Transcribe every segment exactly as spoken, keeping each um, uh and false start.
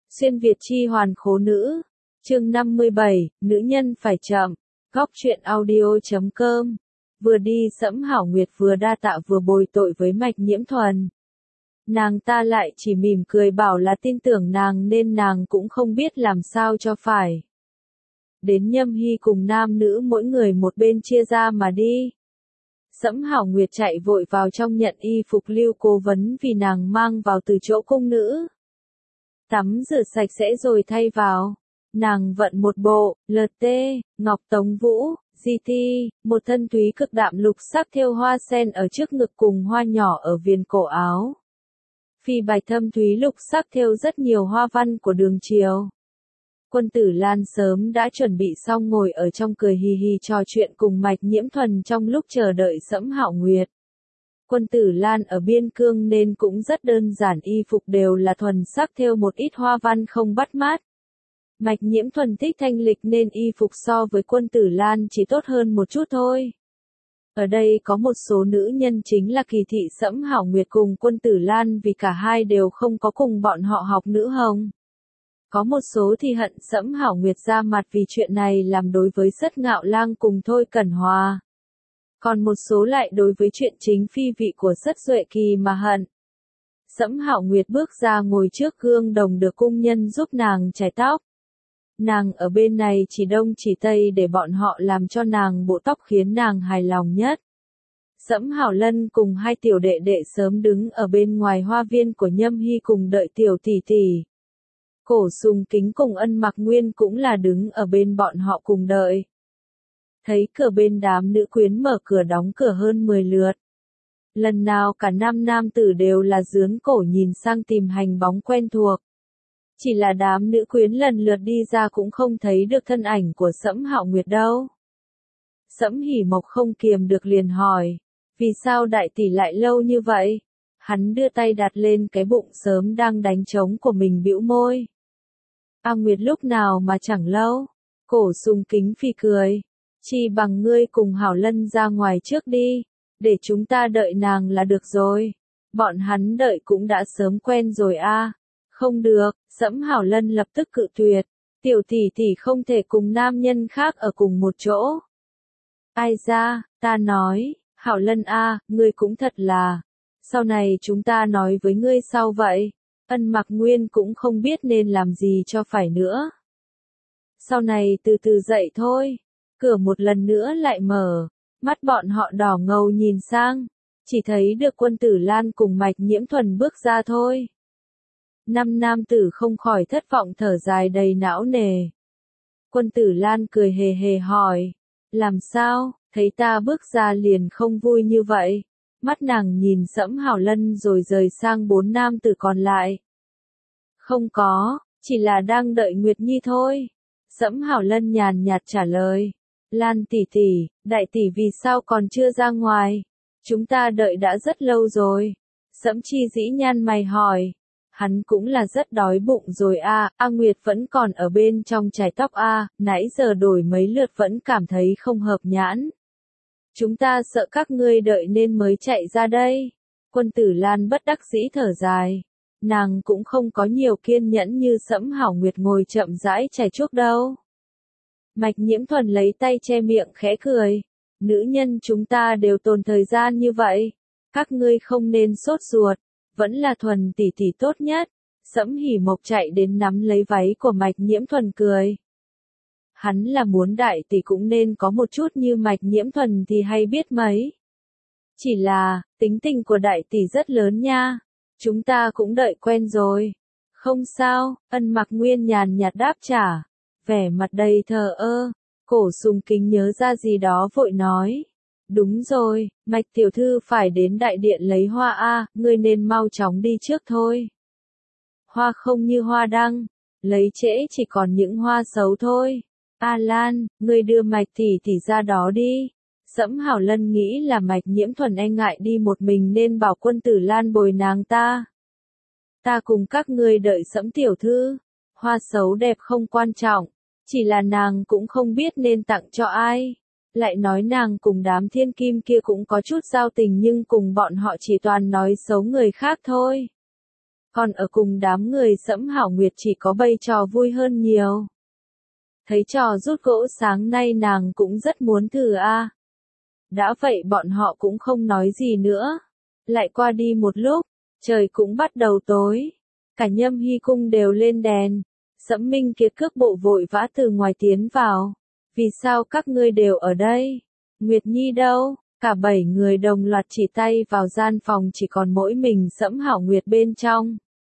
Xuyên Việt chi hoàn khố nữ. Chương năm mươi bảy, nữ nhân phải chậm. Góc truyện audio chấm com. Vừa đi Sẫm Hảo Nguyệt vừa đa tạ vừa bồi tội với Mạch Nhiễm Thuần. Nàng ta lại chỉ mỉm cười bảo là tin tưởng nàng nên nàng cũng không biết làm sao cho phải. Đến Nhâm Hy cùng nam nữ mỗi người một bên chia ra mà đi. Sẫm Hảo Nguyệt chạy vội vào trong nhận y phục Lưu Cố Vấn vì nàng mang vào từ chỗ cung nữ. Tắm rửa sạch sẽ rồi thay vào. Nàng vận một bộ, lờ tê, ngọc tống vũ, di ti, một thân túy cực đạm lục sắc thêu hoa sen ở trước ngực cùng hoa nhỏ ở viền cổ áo. Phi bạch thâm thúy lục sắc thêu rất nhiều hoa văn của đường triều. Quân tử Lan sớm đã chuẩn bị xong ngồi ở trong cười hì hì trò chuyện cùng Mạch Nhiễm Thuần trong lúc chờ đợi Sẫm Hảo Nguyệt. Quân tử Lan ở biên cương nên cũng rất đơn giản, y phục đều là thuần sắc thêu một ít hoa văn không bắt mắt. Mạch Nhiễm Thuần thích thanh lịch nên y phục so với quân tử Lan chỉ tốt hơn một chút thôi. Ở đây có một số nữ nhân chính là kỳ thị Sẫm Hảo Nguyệt cùng quân tử Lan vì cả hai đều không có cùng bọn họ học nữ hồng. Có một số thì hận Sẫm Hảo Nguyệt ra mặt vì chuyện này làm đối với Sất Ngạo Lang cùng Thôi Cẩn Hòa. Còn một số lại đối với chuyện chính phi vị của Sất Duệ Kỳ mà hận. Sẫm Hảo Nguyệt bước ra ngồi trước gương đồng được cung nhân giúp nàng chải tóc. Nàng ở bên này chỉ đông chỉ tây để bọn họ làm cho nàng bộ tóc khiến nàng hài lòng nhất. Sẫm Hảo Lân cùng hai tiểu đệ đệ sớm đứng ở bên ngoài hoa viên của Nhâm Hy cùng đợi tiểu tỷ tỷ. Cổ Sùng Kính cùng Ân Mặc Nguyên cũng là đứng ở bên bọn họ cùng đợi. Thấy cửa bên đám nữ quyến mở cửa đóng cửa hơn mười lượt. Lần nào cả năm nam tử đều là dướn cổ nhìn sang tìm hành bóng quen thuộc. Chỉ là đám nữ quyến lần lượt đi ra cũng không thấy được thân ảnh của Sẫm Hạo Nguyệt đâu. Sẫm Hỉ Mộc không kiềm được liền hỏi, vì sao đại tỷ lại lâu như vậy? Hắn đưa tay đặt lên cái bụng sớm đang đánh trống của mình bĩu môi. A Nguyệt lúc nào mà chẳng lâu? Cổ Sùng Kính phì cười. Chỉ bằng ngươi cùng Hảo Lân ra ngoài trước đi, để chúng ta đợi nàng là được rồi. Bọn hắn đợi cũng đã sớm quen rồi a. À. Không được, Sẫm Hảo Lân lập tức cự tuyệt. Tiểu tỷ tỷ không thể cùng nam nhân khác ở cùng một chỗ. Ai ra, ta nói, Hảo Lân a, à, ngươi cũng thật là. Sau này chúng ta nói với ngươi sau vậy. Ân Mặc Nguyên cũng không biết nên làm gì cho phải nữa. Sau này từ từ dậy thôi. Cửa một lần nữa lại mở, mắt bọn họ đỏ ngầu nhìn sang, chỉ thấy được quân tử Lan cùng Mạch Nhiễm Thuần bước ra thôi. Năm nam tử không khỏi thất vọng thở dài đầy não nề. Quân tử Lan cười hề hề hỏi, làm sao, thấy ta bước ra liền không vui như vậy? Mắt nàng nhìn Sẫm Hảo Lân rồi rời sang bốn nam tử còn lại. Không có, chỉ là đang đợi Nguyệt Nhi thôi. Sẫm Hảo Lân nhàn nhạt trả lời. Lan tỷ tỷ, đại tỷ vì sao còn chưa ra ngoài? Chúng ta đợi đã rất lâu rồi. Sẫm Chi Dĩ nhăn mày hỏi. Hắn cũng là rất đói bụng rồi a. À. A Nguyệt vẫn còn ở bên trong chải tóc a. À. Nãy giờ đổi mấy lượt vẫn cảm thấy không hợp nhãn. Chúng ta sợ các ngươi đợi nên mới chạy ra đây. Quân tử Lan bất đắc dĩ thở dài. Nàng cũng không có nhiều kiên nhẫn như Sẫm Hảo Nguyệt ngồi chậm rãi chải chuốc đâu. Mạch Nhiễm Thuần lấy tay che miệng khẽ cười. Nữ nhân chúng ta đều tồn thời gian như vậy. Các ngươi không nên sốt ruột. Vẫn là Thuần tỷ tỷ tốt nhất. Sẫm Hỉ Mộc chạy đến nắm lấy váy của Mạch Nhiễm Thuần cười. Hắn là muốn đại tỷ cũng nên có một chút như Mạch Nhiễm Thuần thì hay biết mấy. Chỉ là, tính tình của đại tỷ rất lớn nha. Chúng ta cũng đợi quen rồi. Không sao, Ân Mặc Nguyên nhàn nhạt đáp trả. Vẻ mặt đầy thờ ơ, Cổ Sùng Kính nhớ ra gì đó vội nói. Đúng rồi, Mạch tiểu thư phải đến đại điện lấy hoa a, ngươi nên mau chóng đi trước thôi. Hoa không như hoa đăng, lấy trễ chỉ còn những hoa xấu thôi. A Lan, ngươi đưa Mạch tỷ tỷ ra đó đi. Sẫm Hảo Lân nghĩ là Mạch Nhiễm Thuần e ngại đi một mình nên bảo quân tử Lan bồi nàng ta. Ta cùng các ngươi đợi Sẫm tiểu thư. Hoa xấu đẹp không quan trọng, chỉ là nàng cũng không biết nên tặng cho ai. Lại nói nàng cùng đám thiên kim kia cũng có chút giao tình nhưng cùng bọn họ chỉ toàn nói xấu người khác thôi. Còn ở cùng đám người Sẫm Hảo Nguyệt chỉ có bày trò vui hơn nhiều. Thấy trò rút gỗ sáng nay nàng cũng rất muốn thử a. Đã vậy bọn họ cũng không nói gì nữa. Lại qua đi một lúc, trời cũng bắt đầu tối. Cả Nhâm Hy cung đều lên đèn. Sẫm Minh Kiệt cước bộ vội vã từ ngoài tiến vào. Vì sao các ngươi đều ở đây? Nguyệt Nhi đâu? Cả bảy người đồng loạt chỉ tay vào gian phòng chỉ còn mỗi mình Sẫm Hảo Nguyệt bên trong.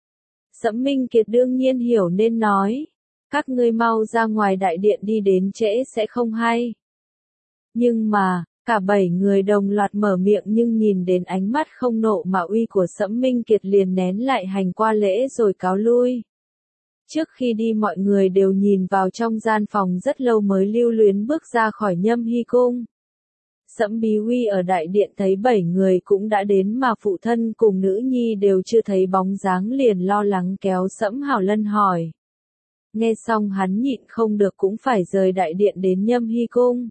Sẫm Minh Kiệt đương nhiên hiểu nên nói. Các ngươi mau ra ngoài đại điện đi, đến trễ sẽ không hay. Nhưng mà, cả bảy người đồng loạt mở miệng nhưng nhìn đến ánh mắt không nộ mà uy của Sẫm Minh Kiệt liền nén lại hành qua lễ rồi cáo lui. Trước khi đi mọi người đều nhìn vào trong gian phòng rất lâu mới lưu luyến bước ra khỏi Nhâm Hy cung. Sẫm Bí Huy ở đại điện thấy bảy người cũng đã đến mà phụ thân cùng nữ nhi đều chưa thấy bóng dáng liền lo lắng kéo Sẫm Hảo Lân hỏi. Nghe xong hắn nhịn không được cũng phải rời đại điện đến Nhâm Hy cung.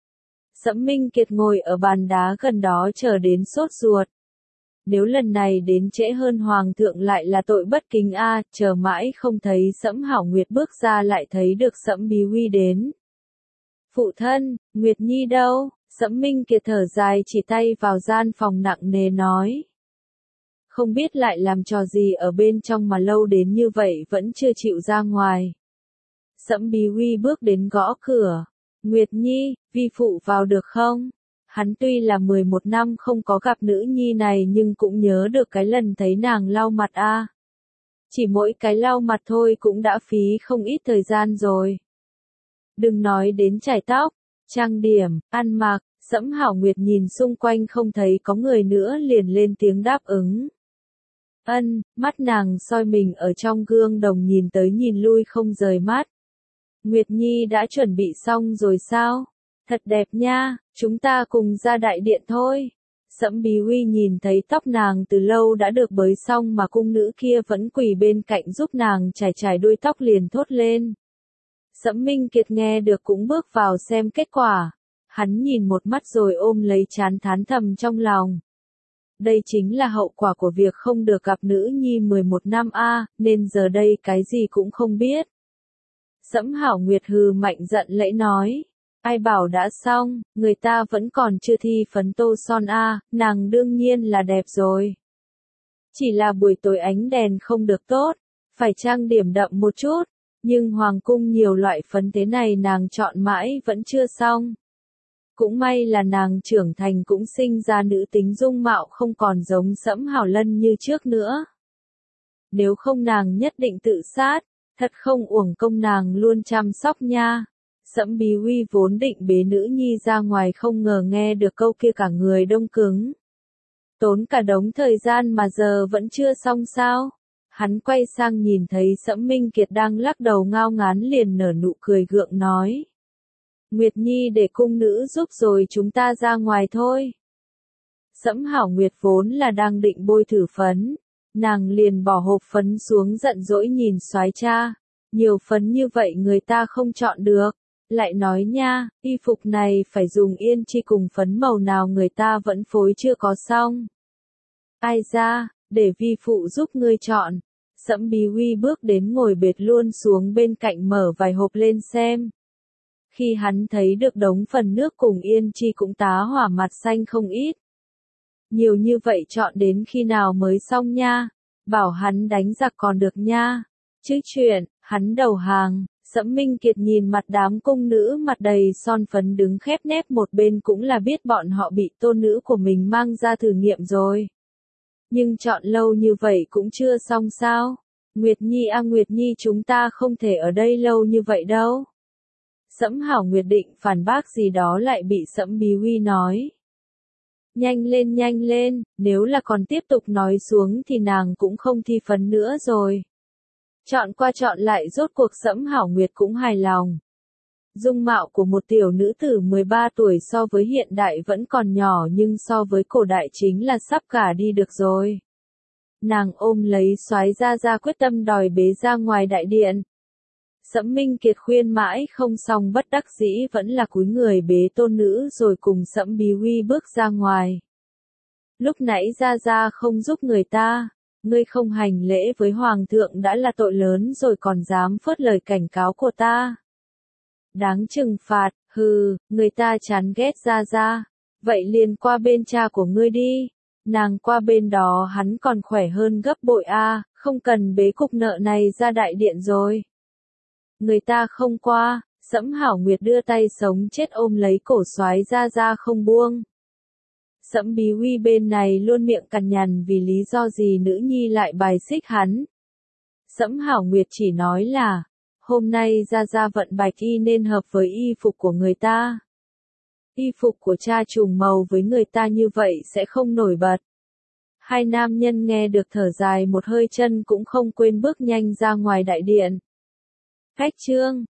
Sẫm Minh Kiệt ngồi ở bàn đá gần đó chờ đến sốt ruột. Nếu lần này đến trễ hơn hoàng thượng lại là tội bất kính a, chờ mãi không thấy Sẫm Hảo Nguyệt bước ra lại thấy được Sẫm Bí Huy đến. Phụ thân, Nguyệt Nhi đâu? Sẫm Minh Kiệt thở dài chỉ tay vào gian phòng nặng nề nói. Không biết lại làm trò gì ở bên trong mà lâu đến như vậy vẫn chưa chịu ra ngoài. Sẫm Bí Huy bước đến gõ cửa. Nguyệt Nhi, vi phụ vào được không? Hắn tuy là mười một năm không có gặp nữ nhi này nhưng cũng nhớ được cái lần thấy nàng lau mặt a. Chỉ mỗi cái lau mặt thôi cũng đã phí không ít thời gian rồi. Đừng nói đến chải tóc, trang điểm, ăn mặc, Sẫm Hảo Nguyệt nhìn xung quanh không thấy có người nữa liền lên tiếng đáp ứng. Ân, mắt nàng soi mình ở trong gương đồng nhìn tới nhìn lui không rời mắt. Nguyệt Nhi đã chuẩn bị xong rồi sao? Thật đẹp nha, chúng ta cùng ra đại điện thôi. Sẫm Bí Huy nhìn thấy tóc nàng từ lâu đã được bới xong mà cung nữ kia vẫn quỳ bên cạnh giúp nàng chải chải đuôi tóc liền thốt lên. Sẫm Minh Kiệt nghe được cũng bước vào xem kết quả. Hắn nhìn một mắt rồi ôm lấy trán thán thầm trong lòng. Đây chính là hậu quả của việc không được gặp nữ nhi mười một năm a, nên giờ đây cái gì cũng không biết. Sẫm Hảo Nguyệt hừ mạnh giận lẫy nói. Ai bảo đã xong, người ta vẫn còn chưa thi phấn tô son a, nàng đương nhiên là đẹp rồi. Chỉ là buổi tối ánh đèn không được tốt, phải trang điểm đậm một chút, nhưng hoàng cung nhiều loại phấn thế này nàng chọn mãi vẫn chưa xong. Cũng may là nàng trưởng thành cũng sinh ra nữ tính dung mạo không còn giống Sẫm Hảo Lân như trước nữa. Nếu không nàng nhất định tự sát, thật không uổng công nàng luôn chăm sóc nha. Sẫm Bí Huy vốn định bế nữ nhi ra ngoài không ngờ nghe được câu kia cả người đông cứng. Tốn cả đống thời gian mà giờ vẫn chưa xong sao? Hắn quay sang nhìn thấy Sẫm Minh Kiệt đang lắc đầu ngao ngán liền nở nụ cười gượng nói. Nguyệt Nhi để cung nữ giúp rồi chúng ta ra ngoài thôi. Sẫm Hảo Nguyệt vốn là đang định bôi thử phấn. Nàng liền bỏ hộp phấn xuống giận dỗi nhìn soái cha. Nhiều phấn như vậy người ta không chọn được. Lại nói nha, y phục này phải dùng yên chi cùng phấn màu nào người ta vẫn phối chưa có xong. Ai ra, để vi phụ giúp ngươi chọn. Sẫm Bí Huy bước đến ngồi bệt luôn xuống bên cạnh mở vài hộp lên xem. Khi hắn thấy được đống phần nước cùng yên chi cũng tá hỏa mặt xanh không ít. Nhiều như vậy chọn đến khi nào mới xong nha, bảo hắn đánh giặc còn được nha. Chứ chuyện, hắn đầu hàng. Sẫm Minh Kiệt nhìn mặt đám cung nữ mặt đầy son phấn đứng khép nép một bên cũng là biết bọn họ bị tôn nữ của mình mang ra thử nghiệm rồi. Nhưng chọn lâu như vậy cũng chưa xong sao? Nguyệt Nhi a Nguyệt Nhi chúng ta không thể ở đây lâu như vậy đâu. Sẫm Hảo Nguyệt định phản bác gì đó lại bị Sẫm Bí Huy nói. Nhanh lên nhanh lên, nếu là còn tiếp tục nói xuống thì nàng cũng không thi phấn nữa rồi. Chọn qua chọn lại rốt cuộc Sẫm Hảo Nguyệt cũng hài lòng. Dung mạo của một tiểu nữ tử mười ba tuổi so với hiện đại vẫn còn nhỏ nhưng so với cổ đại chính là sắp cả đi được rồi. Nàng ôm lấy soái ra ra quyết tâm đòi bế ra ngoài đại điện. Sẫm Minh Kiệt khuyên mãi không xong bất đắc dĩ vẫn là cúi người bế tôn nữ rồi cùng Sẫm Bí Huy bước ra ngoài. Lúc nãy ra ra không giúp người ta, Ngươi không hành lễ với hoàng thượng đã là tội lớn rồi còn dám phớt lời cảnh cáo của ta. Đáng trừng phạt, hừ, người ta chán ghét Gia Gia. Vậy liền qua bên cha của ngươi đi. Nàng qua bên đó hắn còn khỏe hơn gấp bội a, không cần bế cục nợ này ra đại điện rồi. Người ta không qua, Sẫm Hảo Nguyệt đưa tay sống chết ôm lấy cổ soái Gia Gia không buông. Sẫm Bí Huy bên này luôn miệng cằn nhằn vì lý do gì nữ nhi lại bài xích hắn. Sẫm Hảo Nguyệt chỉ nói là, hôm nay Gia Gia vận bạch y nên hợp với y phục của người ta. Y phục của cha trùng màu với người ta như vậy sẽ không nổi bật. Hai nam nhân nghe được thở dài một hơi, chân cũng không quên bước nhanh ra ngoài đại điện. Khách trương,